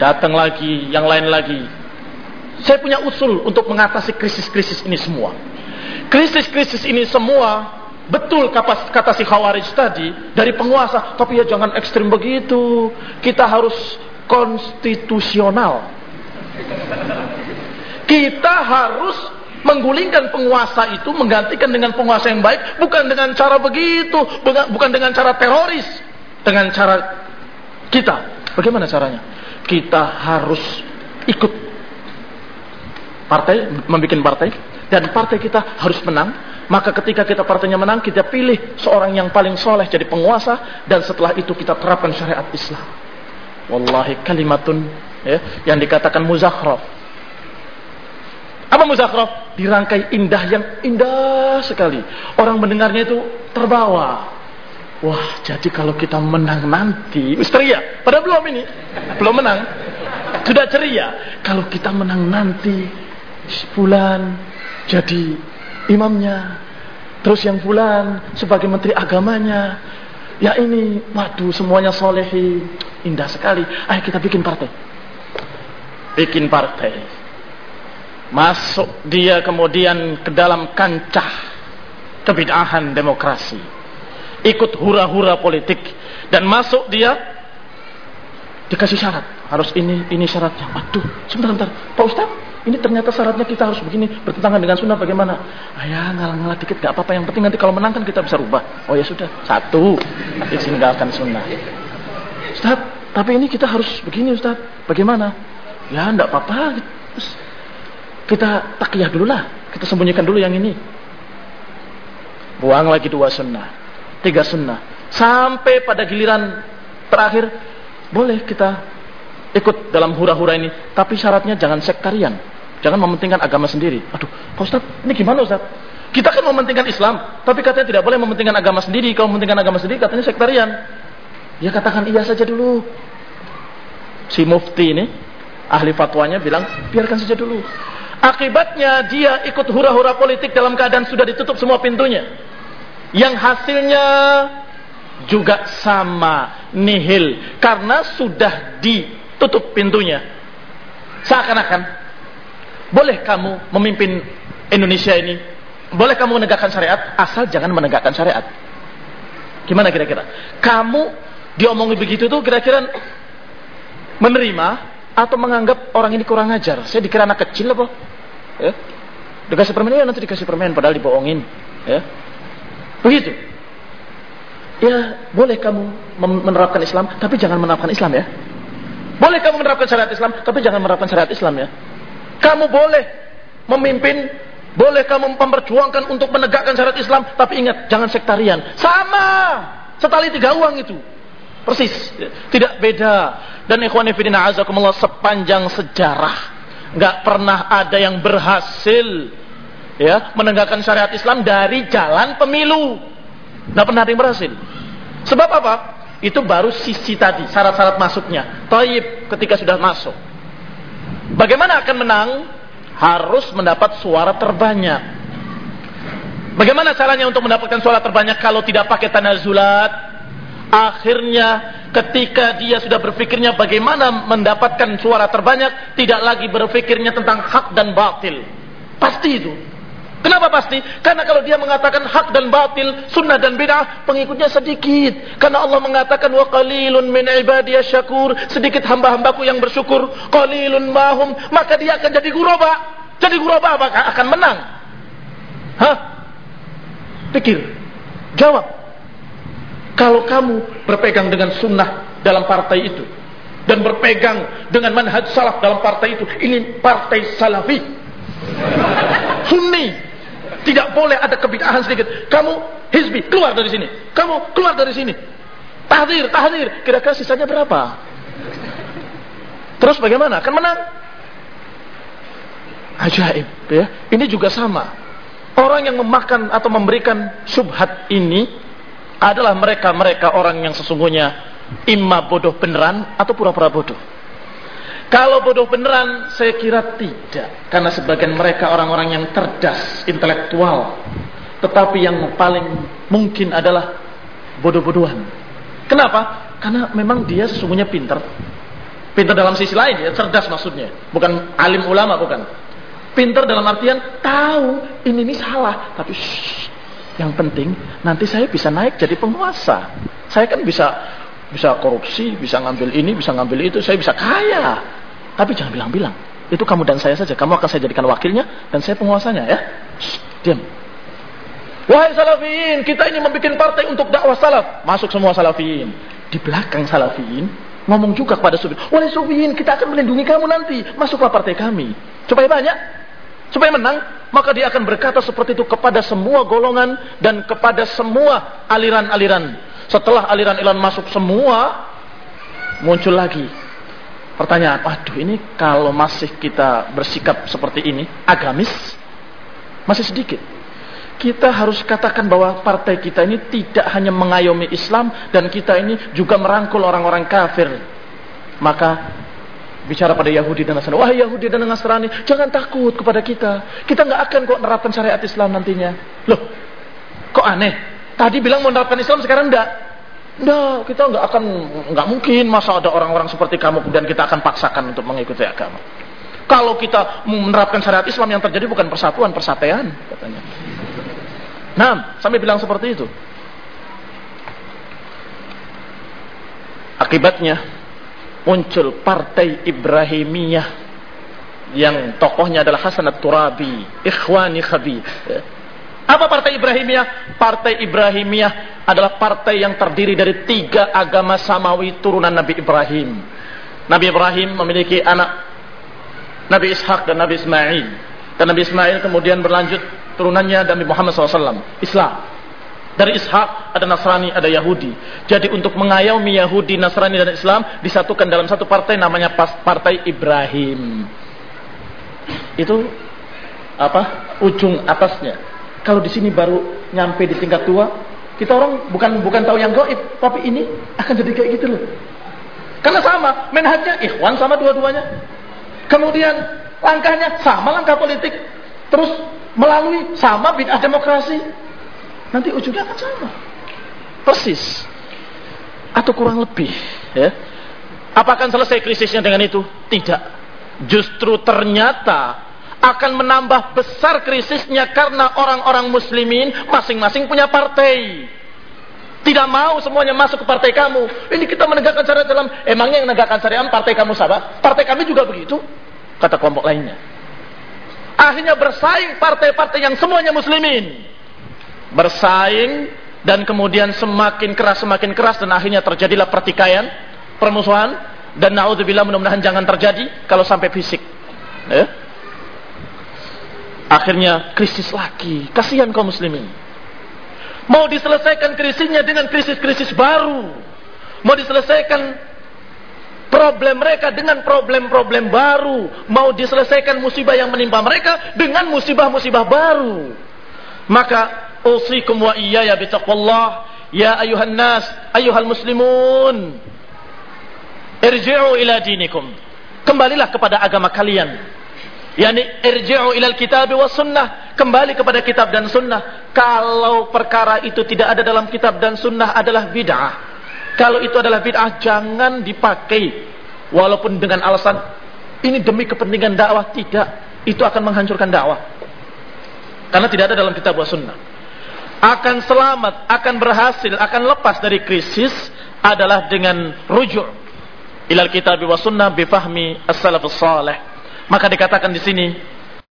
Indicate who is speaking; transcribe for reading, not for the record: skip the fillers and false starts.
Speaker 1: Datang lagi, yang lain lagi. Saya punya usul untuk mengatasi krisis-krisis ini semua. Krisis-krisis ini semua, betul kata si Khawarij tadi, dari penguasa. Tapi ya jangan ekstrim begitu. Kita harus konstitusional. Kita harus menggulingkan penguasa itu, menggantikan dengan penguasa yang baik. Bukan dengan cara begitu, bukan dengan cara teroris. Dengan cara kita. Bagaimana caranya? Kita harus ikut partai, membuat partai, dan partai kita harus menang. Maka ketika kita partainya menang, kita pilih seorang yang paling soleh jadi penguasa, dan setelah itu kita terapkan syariat Islam. Wallahi kalimatun, ya, yang dikatakan muzakhraf. Apa muzakhraf? Dirangkai indah, yang indah sekali. Orang mendengarnya itu terbawa. Wah, jadi kalau kita menang nanti, ceria. Padahal belum menang, sudah ceria. Kalau kita menang nanti, fulan jadi imamnya, terus yang fulan sebagai menteri agamanya. Ya ini, waduh, semuanya solehi, indah sekali. Ayo kita bikin partai. Bikin partai. Masuk dia kemudian ke dalam kancah kebid'ahan demokrasi. Ikut hura-hura politik, dan masuk dia dikasih syarat. Harus ini syaratnya. Waduh, sebentar. Pak Ustaz, ini ternyata syaratnya kita harus begini, bertentangan dengan sunnah, bagaimana? Ya ngalah-ngalah dikit gak apa-apa, yang penting nanti kalau menang kan kita bisa rubah. Oh ya sudah, satu, ditinggalkan sunnah. Ustaz, tapi ini kita harus begini Ustaz, bagaimana? Ya enggak apa-apa, kita taqiyah dulu lah, kita sembunyikan dulu yang ini. Buang lagi 2 sunnah, 3 sunnah, sampai pada giliran terakhir, boleh kita ikut dalam hura-hura ini, tapi syaratnya jangan sektarian, jangan mementingkan agama sendiri. Aduh, Pak Ustaz, ini gimana Ustaz? Kita kan mementingkan Islam, tapi katanya tidak boleh mementingkan agama sendiri. Kalau mementingkan agama sendiri katanya sektarian. Ya katakan iya saja dulu. Si mufti ini, ahli fatwanya bilang, biarkan saja dulu. Akibatnya dia ikut hura-hura politik dalam keadaan sudah ditutup semua pintunya. Yang hasilnya juga sama, nihil, karena sudah ditutup pintunya. Seakan-akan boleh kamu memimpin Indonesia ini, boleh kamu menegakkan syariat, asal jangan menegakkan syariat. Gimana kira-kira? Kamu diomongin begitu tuh kira-kira menerima atau menganggap orang ini kurang ajar? Saya dikira anak kecil apa? Ya. Dikasih permen, ya nanti dikasih permen, padahal dibohongin. Ya. Begitu. Ya, boleh kamu menerapkan Islam, tapi jangan menerapkan Islam ya. Boleh kamu menerapkan syariat Islam, tapi jangan menerapkan syariat Islam ya. Kamu boleh memimpin, boleh kamu memperjuangkan untuk menegakkan syariat Islam, tapi ingat, jangan sektarian. Sama, setali 3 uang itu. Persis, tidak beda. Dan ikhwani fillah azakumullah, sepanjang sejarah nggak pernah ada yang berhasil ya menegakkan syariat Islam dari jalan pemilu. Nggak pernah ada yang berhasil. Sebab apa? Itu baru sisi tadi, syarat-syarat masuknya. Taib, ketika sudah masuk, bagaimana akan menang? Harus mendapat suara terbanyak. Bagaimana caranya untuk mendapatkan suara terbanyak kalau tidak pakai tanazulat? Akhirnya ketika dia sudah berpikirnya bagaimana mendapatkan suara terbanyak, tidak lagi berpikirnya tentang hak dan batil. Pasti itu. Kenapa pasti? Karena kalau dia mengatakan hak dan batil, sunnah dan bid'ah, pengikutnya sedikit. Karena Allah mengatakan wa qalilun min ibadiyasy syakur, sedikit hamba-hambaku yang bersyukur, qalilun mahum, maka dia akan jadi ghuraba. Jadi ghuraba apakah akan menang? Hah? Pikir. Jawab. Kalau kamu berpegang dengan sunnah dalam partai itu, dan berpegang dengan manhaj salaf dalam partai itu, ini partai salafi, sunni, tidak boleh ada kebid'ahan sedikit. Kamu hizbi, keluar dari sini. Kamu keluar dari sini. Tahdzir. Kira-kira sisanya berapa? Terus bagaimana? Akan menang? Ajaib ya. Ini juga sama. Orang yang memakan atau memberikan syubhat ini adalah mereka orang yang sesungguhnya imma bodoh beneran atau pura-pura bodoh. Kalau bodoh beneran, saya kira tidak. Karena sebagian mereka orang-orang yang cerdas, intelektual. Tetapi yang paling mungkin adalah bodoh-bodohan. Kenapa? Karena memang dia sesungguhnya pintar. Pintar dalam sisi lain ya, cerdas maksudnya. Bukan alim ulama, bukan. Pintar dalam artian tahu ini salah, tapi yang penting nanti saya bisa naik jadi penguasa. Saya kan bisa korupsi, bisa ngambil ini, bisa ngambil itu, saya bisa kaya. Tapi jangan bilang-bilang. Itu kamu dan saya saja. Kamu akan saya jadikan wakilnya dan saya penguasanya ya. Diam. Wahai salafiyin, kita ini membuat partai untuk dakwah salaf. Masuk semua salafiyin. Di belakang salafiyin ngomong juga kepada sufiyin. Wahai sufiyin, kita akan melindungi kamu nanti. Masuklah partai kami. Supaya banyak, supaya menang. Maka dia akan berkata seperti itu kepada semua golongan dan kepada semua aliran-aliran. Setelah aliran-aliran masuk semua, muncul lagi pertanyaan. Waduh, ini kalau masih kita bersikap seperti ini, agamis, masih sedikit. Kita harus katakan bahwa partai kita ini tidak hanya mengayomi Islam, dan kita ini juga merangkul orang-orang kafir. Maka bicara pada Yahudi dan Nasrani, wahai Yahudi dan Nasrani, jangan takut kepada kita. Kita nggak akan kok menerapkan syariat Islam nantinya. Loh, kok aneh? Tadi bilang mau menerapkan Islam, sekarang enggak. Enggak, kita nggak mungkin masa ada orang-orang seperti kamu kemudian kita akan paksakan untuk mengikuti agama. Kalau kita menerapkan syariat Islam, yang terjadi bukan persatuan, persatuan, katanya. Nah, sampai bilang seperti itu. Akibatnya muncul Partai Ibrahimiyah yang tokohnya adalah Hasan At-Turabi, Ikhwani Khabib. Apa Partai Ibrahimiyah? Partai Ibrahimiyah adalah partai yang terdiri dari 3 agama samawi turunan Nabi Ibrahim. Nabi Ibrahim memiliki anak Nabi Ishak dan Nabi Ismail. Dan Nabi Ismail kemudian berlanjut turunannya Nabi Muhammad SAW, Islam. Dari Ishak ada Nasrani, ada Yahudi. Jadi untuk mengayomi Yahudi, Nasrani dan Islam disatukan dalam satu partai namanya Partai Ibrahim. Itu apa? Ujung atasnya. Kalau di sini baru nyampe di tingkat 2, kita orang bukan tahu yang gaib, tapi ini akan jadi kayak gitu loh. Karena sama, manhajnya ikhwan sama dua-duanya. Kemudian langkahnya sama, langkah politik. Terus melalui sama bid'ah demokrasi. Nanti ujungnya akan sama. Persis. Atau kurang lebih. Ya. Apakah akan selesai krisisnya dengan itu? Tidak. Justru ternyata akan menambah besar krisisnya karena orang-orang muslimin masing-masing punya partai. Tidak mau semuanya masuk ke partai kamu. Ini kita menegakkan syariat dalam. Emangnya yang menegakkan syariat partai kamu sahabat? Partai kami juga begitu. Kata kelompok lainnya. Akhirnya bersaing partai-partai yang semuanya muslimin. Bersaing dan kemudian semakin keras dan akhirnya terjadilah pertikaian, permusuhan, dan naudzubillah mudah-mudahan jangan terjadi kalau sampai fisik. Ya. Akhirnya krisis lagi. Kasihan kaum muslimin. Mau diselesaikan krisisnya dengan krisis-krisis baru. Mau diselesaikan problem mereka dengan problem-problem baru. Mau diselesaikan musibah yang menimpa mereka dengan musibah-musibah baru. Maka usikum wa iyaya bitaqwallah ya ayuhan nas, ayuhal muslimun. Irji'u ila dinikum. Kembalilah kepada agama kalian. Yani irji'u ilal kitab was sunnah, kembali kepada kitab dan sunnah. Kalau perkara itu tidak ada dalam kitab dan sunnah adalah bid'ah. Kalau itu adalah bid'ah, jangan dipakai walaupun dengan alasan ini demi kepentingan dakwah. Tidak, itu akan menghancurkan dakwah. Karena tidak ada dalam kitab was sunnah. Akan selamat, akan berhasil, akan lepas dari krisis adalah dengan rujuk ilal kitab was sunnah bi fahmi as-salafus salih. Maka dikatakan di sini